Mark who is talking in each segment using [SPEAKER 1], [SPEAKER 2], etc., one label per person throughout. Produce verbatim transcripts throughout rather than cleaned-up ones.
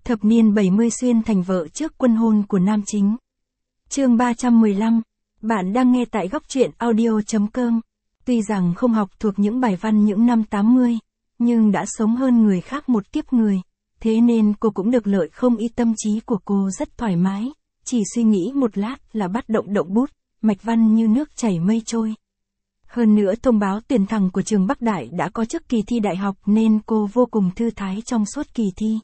[SPEAKER 1] Thập niên bảy mươi xuyên thành vợ trước quân hôn của nam chính. Chương ba trăm mười lăm. Bạn đang nghe tại góc truyện audio chấm com. Tuy rằng không học thuộc những bài văn những năm tám mươi, nhưng đã sống hơn người khác một kiếp người, thế nên cô cũng được lợi không y, tâm trí của cô rất thoải mái, chỉ suy nghĩ một lát là bắt động động bút, mạch văn như nước chảy mây trôi. Hơn nữa thông báo tuyển thẳng của trường Bắc Đại đã có trước kỳ thi đại học nên cô vô cùng thư thái trong suốt kỳ thi.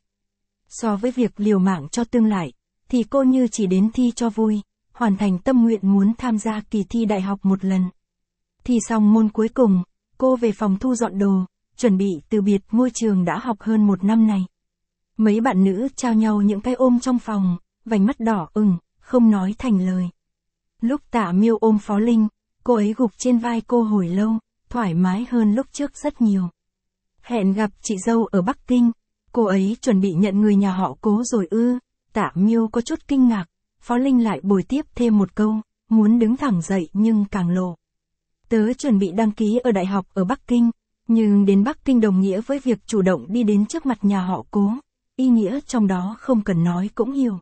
[SPEAKER 1] So với việc liều mạng cho tương lai, thì cô như chỉ đến thi cho vui, hoàn thành tâm nguyện muốn tham gia kỳ thi đại học một lần. Thi xong môn cuối cùng, cô về phòng thu dọn đồ, chuẩn bị từ biệt ngôi trường đã học hơn một năm này. Mấy bạn nữ trao nhau những cái ôm trong phòng, vành mắt đỏ ửng, không nói thành lời. Lúc Tạ Miêu ôm Phó Linh, cô ấy gục trên vai cô hồi lâu, thoải mái hơn lúc trước rất nhiều. Hẹn gặp chị dâu ở Bắc Kinh, cô ấy chuẩn bị nhận người nhà họ Cố rồi ư? Tạ Miêu có chút kinh ngạc, Phó Linh lại bồi tiếp thêm một câu, muốn đứng thẳng dậy nhưng càng lộ. Tớ chuẩn bị đăng ký ở đại học ở Bắc Kinh, nhưng đến Bắc Kinh đồng nghĩa với việc chủ động đi đến trước mặt nhà họ Cố, ý nghĩa trong đó không cần nói cũng hiểu.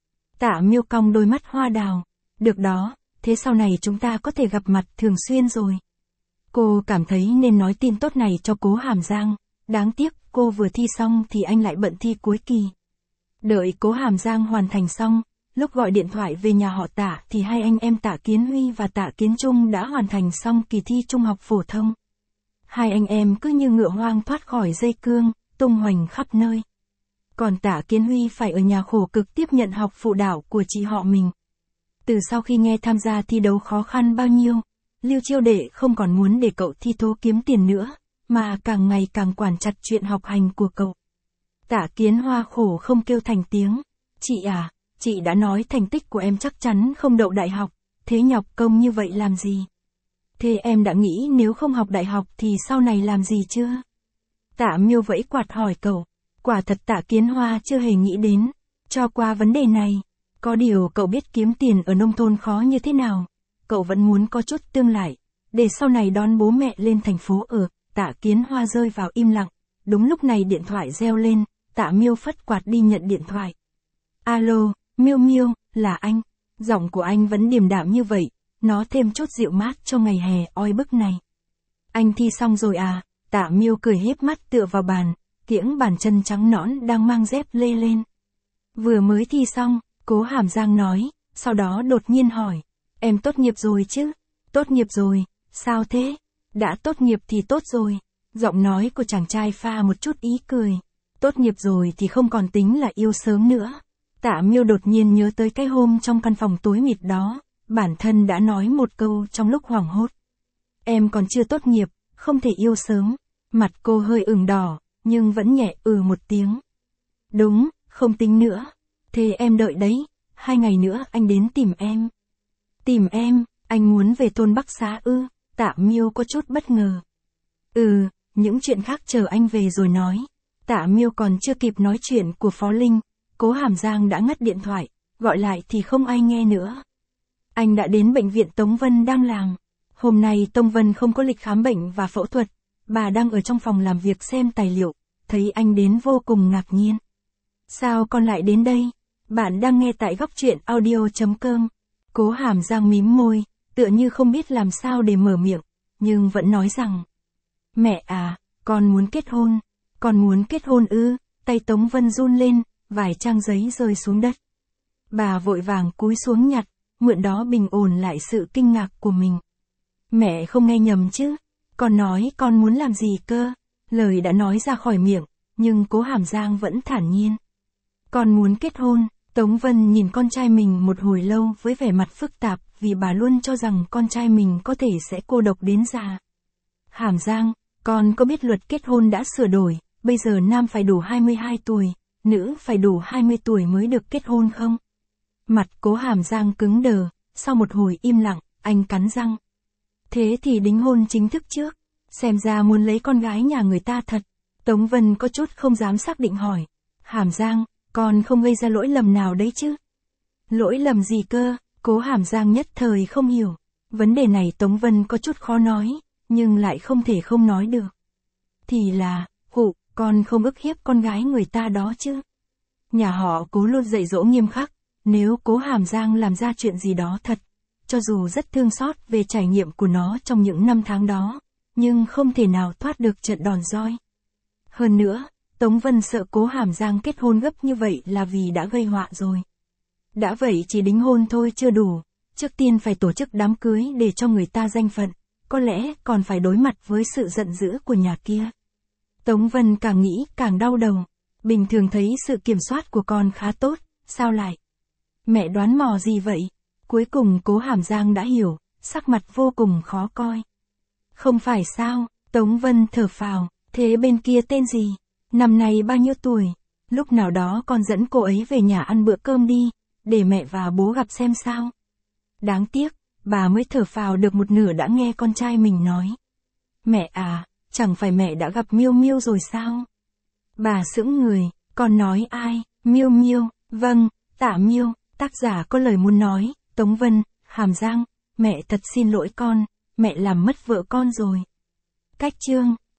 [SPEAKER 1] Tạ Miêu cong đôi mắt hoa đào, được đó, thế sau này chúng ta có thể gặp mặt thường xuyên rồi. Cô cảm thấy nên nói tin tốt này cho Cố Hàm Giang, đáng tiếc cô vừa thi xong thì anh lại bận thi cuối kỳ. Đợi Cố Hàm Giang hoàn thành xong, lúc gọi điện thoại về nhà họ Tạ thì hai anh em Tạ Kiến Huy và Tạ Kiến Trung đã hoàn thành xong kỳ thi trung học phổ thông. Hai anh em cứ như ngựa hoang thoát khỏi dây cương, tung hoành khắp nơi. Còn Tạ Kiến Huy phải ở nhà khổ cực tiếp nhận học phụ đạo của chị họ mình. Từ sau khi nghe tham gia thi đấu khó khăn bao nhiêu, Lưu Chiêu Đệ không còn muốn để cậu thi thố kiếm tiền nữa, mà càng ngày càng quản chặt chuyện học hành của cậu. Tạ Kiến Hoa khổ không kêu thành tiếng. Chị à, chị đã nói thành tích của em chắc chắn không đậu đại học, thế nhọc công như vậy làm gì? Thế em đã nghĩ nếu không học đại học thì sau này làm gì chưa? Tạ Miêu vẫy quạt hỏi cậu. Quả thật Tạ Kiến Hoa chưa hề nghĩ đến, cho qua vấn đề này. Có điều cậu biết kiếm tiền ở nông thôn khó như thế nào, cậu vẫn muốn có chút tương lai, để sau này đón bố mẹ lên thành phố ở. Tạ Kiến Hoa rơi vào im lặng, đúng lúc này điện thoại reo lên, Tạ Miêu phất quạt đi nhận điện thoại. Alo, Miêu Miêu, là anh, giọng của anh vẫn điềm đạm như vậy, nó thêm chút dịu mát cho ngày hè oi bức này. Anh thi xong rồi à? Tạ Miêu cười híp mắt tựa vào bàn, kiễng bàn chân trắng nõn đang mang dép lê lên. Vừa mới thi xong, Cố Hàm Giang nói, sau đó đột nhiên hỏi, em tốt nghiệp rồi chứ? Tốt nghiệp rồi, sao thế? Đã tốt nghiệp thì tốt rồi. Giọng nói của chàng trai pha một chút ý cười. Tốt nghiệp rồi thì không còn tính là yêu sớm nữa. Tạ Miêu đột nhiên nhớ tới cái hôm trong căn phòng tối mịt đó, bản thân đã nói một câu trong lúc hoảng hốt. Em còn chưa tốt nghiệp, không thể yêu sớm. Mặt cô hơi ửng đỏ, nhưng vẫn nhẹ ừ một tiếng. Đúng, không tính nữa. Thế em đợi đấy, hai ngày nữa anh đến tìm em. Tìm em, anh muốn về thôn Bắc Xá ư? Tạ Miêu có chút bất ngờ. Ừ, những chuyện khác chờ anh về rồi nói. Tạ Miêu còn chưa kịp nói chuyện của Phó Linh, Cố Hàm Giang đã ngắt điện thoại, gọi lại thì không ai nghe nữa. Anh đã đến bệnh viện Tống Vân đang làm. Hôm nay Tống Vân không có lịch khám bệnh và phẫu thuật, bà đang ở trong phòng làm việc xem tài liệu, thấy anh đến vô cùng ngạc nhiên. Sao con lại đến đây? Bạn đang nghe tại góc truyện audio chấm com. Cố Hàm Giang mím môi, tựa như không biết làm sao để mở miệng, nhưng vẫn nói rằng, mẹ à, con muốn kết hôn, con muốn kết hôn ư? Tay Tống Vân run lên, vài trang giấy rơi xuống đất. Bà vội vàng cúi xuống nhặt, mượn đó bình ổn lại sự kinh ngạc của mình. Mẹ không nghe nhầm chứ? Con nói con muốn làm gì cơ? Lời đã nói ra khỏi miệng, nhưng Cố Hàm Giang vẫn thản nhiên. Con muốn kết hôn. Tống Vân nhìn con trai mình một hồi lâu với vẻ mặt phức tạp, vì bà luôn cho rằng con trai mình có thể sẽ cô độc đến già. Hàm Giang, con có biết luật kết hôn đã sửa đổi, bây giờ nam phải đủ hai mươi hai tuổi, nữ phải đủ hai mươi tuổi mới được kết hôn không? Mặt Cố Hàm Giang cứng đờ, sau một hồi im lặng, anh cắn răng. Thế thì đính hôn chính thức trước, xem ra muốn lấy con gái nhà người ta thật. Tống Vân có chút không dám xác định hỏi. Hàm Giang, con không gây ra lỗi lầm nào đấy chứ? Lỗi lầm gì cơ? Cố Hàm Giang nhất thời không hiểu. Vấn đề này Tống Vân có chút khó nói, nhưng lại không thể không nói được. Thì là, hụ, con không ức hiếp con gái người ta đó chứ? Nhà họ Cố luôn dạy dỗ nghiêm khắc, nếu Cố Hàm Giang làm ra chuyện gì đó thật, cho dù rất thương xót về trải nghiệm của nó trong những năm tháng đó, nhưng không thể nào thoát được trận đòn roi. Hơn nữa, Tống Vân sợ Cố Hàm Giang kết hôn gấp như vậy là vì đã gây họa rồi. Đã vậy chỉ đính hôn thôi chưa đủ, trước tiên phải tổ chức đám cưới để cho người ta danh phận, có lẽ còn phải đối mặt với sự giận dữ của nhà kia. Tống Vân càng nghĩ càng đau đầu, bình thường thấy sự kiểm soát của con khá tốt, sao lại? Mẹ đoán mò gì vậy? Cuối cùng Cố Hàm Giang đã hiểu, sắc mặt vô cùng khó coi. Không phải sao, Tống Vân thở phào, thế bên kia tên gì? Năm nay bao nhiêu tuổi? Lúc nào đó con dẫn cô ấy về nhà ăn bữa cơm đi, để mẹ và bố gặp xem sao. Đáng tiếc, bà mới thở phào được một nửa đã nghe con trai mình nói. Mẹ à, chẳng phải mẹ đã gặp Miêu Miêu rồi sao? Bà sững người, con nói ai? Miêu Miêu, vâng, Tạ Miêu, tác giả có lời muốn nói, Tống Vân, Hàm Giang, mẹ thật xin lỗi con, mẹ làm mất vợ con rồi. Cách chương